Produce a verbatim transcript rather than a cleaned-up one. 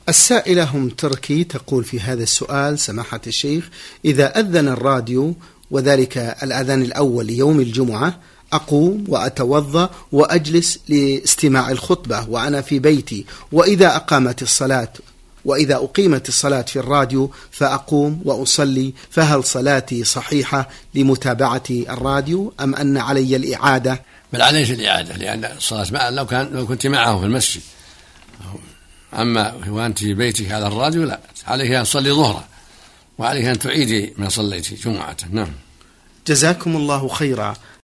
السائلة هم تركي تقول في هذا السؤال: سماحة الشيخ، إذا أذن الراديو وذلك الأذان الأول ليوم الجمعة أقوم وأتوضأ وأجلس لاستماع الخطبة وأنا في بيتي، وإذا أقامت الصلاة وإذا أقيمت الصلاة في الراديو فأقوم وأصلي، فهل صلاتي صحيحة لمتابعة الراديو أم أن علي الإعادة؟ بل عليك الإعادة، لأن الصلاة معه لو كان لو كنت معه في المسجد، أما وأنت في بيتك على الراديو لا، عليك أن تصلي ظهرا وعليك أن تعيدي ما صليتي جمعة. نعم. جزاكم الله خيرا.